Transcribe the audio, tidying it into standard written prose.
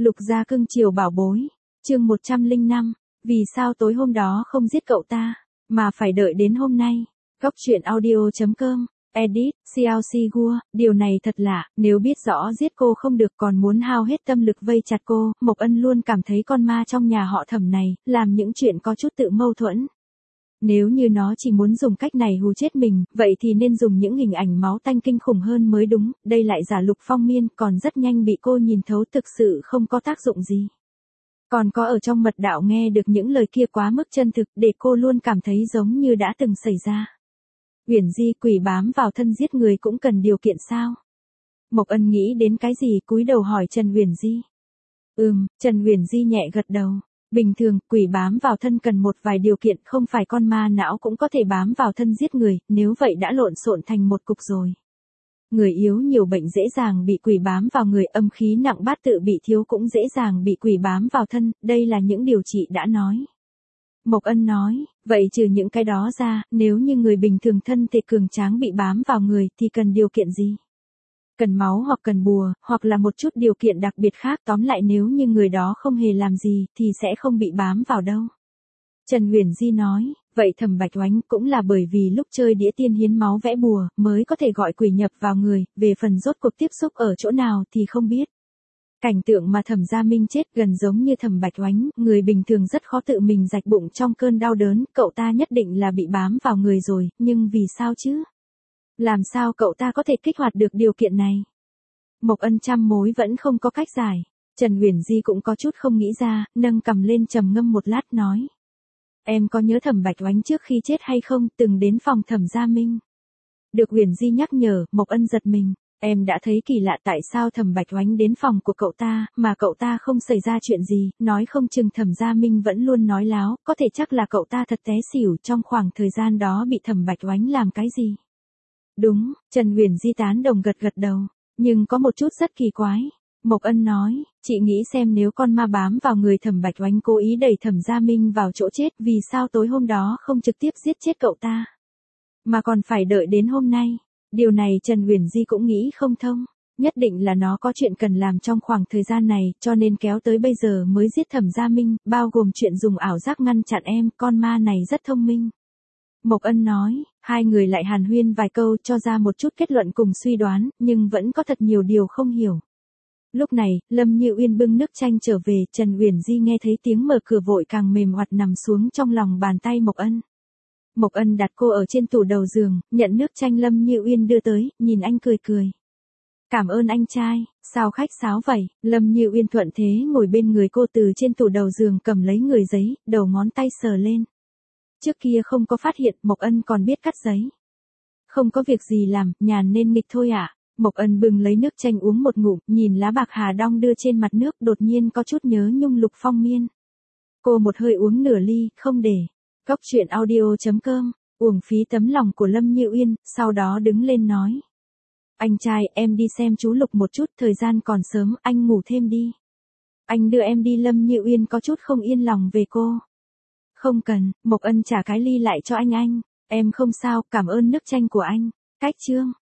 Lục gia cưng chiều bảo bối. Chương 105. Vì sao tối hôm đó không giết cậu ta, mà phải đợi đến hôm nay? Góc truyện audio.com. Edit, CLC Gua, điều này thật lạ, nếu biết rõ giết cô không được còn muốn hao hết tâm lực vây chặt cô, Mộc Ân luôn cảm thấy con ma trong nhà họ Thẩm này, làm những chuyện có chút tự mâu thuẫn. Nếu như nó chỉ muốn dùng cách này hù chết mình, vậy thì nên dùng những hình ảnh máu tanh kinh khủng hơn mới đúng, đây lại giả Lục Phong Miên, còn rất nhanh bị cô nhìn thấu thực sự không có tác dụng gì. Còn có ở trong mật đạo nghe được những lời kia quá mức chân thực, để cô luôn cảm thấy giống như đã từng xảy ra. Uyển Di, quỷ bám vào thân giết người cũng cần điều kiện sao? Mộc Ân nghĩ đến cái gì cúi đầu hỏi Trần Uyển Di. Trần Uyển Di nhẹ gật đầu. Bình thường, quỷ bám vào thân cần một vài điều kiện, không phải con ma não cũng có thể bám vào thân giết người, nếu vậy đã lộn xộn thành một cục rồi. Người yếu nhiều bệnh dễ dàng bị quỷ bám vào người, âm khí nặng bát tự bị thiếu cũng dễ dàng bị quỷ bám vào thân, đây là những điều chị đã nói. Mộc Ân nói, vậy trừ những cái đó ra, nếu như người bình thường thân thể cường tráng bị bám vào người thì cần điều kiện gì? Cần máu hoặc cần bùa, hoặc là một chút điều kiện đặc biệt khác, tóm lại nếu như người đó không hề làm gì thì sẽ không bị bám vào đâu. Trần Uyển Di nói, vậy Thẩm Bạch Oánh cũng là bởi vì lúc chơi đĩa tiên hiến máu vẽ bùa mới có thể gọi quỷ nhập vào người, về phần rốt cuộc tiếp xúc ở chỗ nào thì không biết. Cảnh tượng mà Thẩm Gia Minh chết gần giống như Thẩm Bạch Oánh, người bình thường rất khó tự mình rạch bụng trong cơn đau đớn, cậu ta nhất định là bị bám vào người rồi, nhưng vì sao chứ? Làm sao cậu ta có thể kích hoạt được điều kiện này? Mộc Ân trăm mối vẫn không có cách giải. Trần Uyển Di cũng có chút không nghĩ ra, nâng cằm lên trầm ngâm một lát nói. Em có nhớ Thẩm Bạch Oánh trước khi chết hay không, từng đến phòng Thẩm Gia Minh? Được Uyển Di nhắc nhở, Mộc Ân giật mình. Em đã thấy kỳ lạ tại sao Thẩm Bạch Oánh đến phòng của cậu ta, mà cậu ta không xảy ra chuyện gì, nói không chừng Thẩm Gia Minh vẫn luôn nói láo, có thể chắc là cậu ta thật té xỉu trong khoảng thời gian đó bị Thẩm Bạch Oánh làm cái gì. Đúng, Trần Uyển Di tán đồng gật gật đầu, nhưng có một chút rất kỳ quái. Mộc Ân nói, chị nghĩ xem nếu con ma bám vào người Thẩm Bạch Oánh cố ý đẩy Thẩm Gia Minh vào chỗ chết, vì sao tối hôm đó không trực tiếp giết chết cậu ta, mà còn phải đợi đến hôm nay. Điều này Trần Uyển Di cũng nghĩ không thông, nhất định là nó có chuyện cần làm trong khoảng thời gian này, cho nên kéo tới bây giờ mới giết Thẩm Gia Minh, bao gồm chuyện dùng ảo giác ngăn chặn em, con ma này rất thông minh. Mộc Ân nói, hai người lại hàn huyên vài câu cho ra một chút kết luận cùng suy đoán, nhưng vẫn có thật nhiều điều không hiểu. Lúc này, Lâm Như Uyên bưng nước chanh trở về, Trần Uyển Di nghe thấy tiếng mở cửa vội càng mềm oặt nằm xuống trong lòng bàn tay Mộc Ân. Mộc Ân đặt cô ở trên tủ đầu giường, nhận nước chanh Lâm Như Uyên đưa tới, nhìn anh cười cười. Cảm ơn anh trai, sao khách sáo vậy? Lâm Như Uyên thuận thế ngồi bên người cô, từ trên tủ đầu giường cầm lấy người giấy, đầu ngón tay sờ lên. Trước kia không có phát hiện, Mộc Ân còn biết cắt giấy. Không có việc gì làm, nhàn nên nghịch thôi ạ. Mộc Ân bưng lấy nước chanh uống một ngụm, nhìn lá bạc hà đong đưa trên mặt nước, đột nhiên có chút nhớ nhung Lục Phong Miên. Cô một hơi uống nửa ly, không để. Góc truyện audio.com, uổng phí tấm lòng của Lâm Như Uyên, sau đó đứng lên nói. Anh trai, em đi xem chú Lục một chút, thời gian còn sớm, anh ngủ thêm đi. Anh đưa em đi. Lâm Như Uyên có chút không yên lòng về cô. Không cần, Mộc Ân trả cái ly lại cho anh. Em không sao, cảm ơn nước chanh của anh. Cách chương.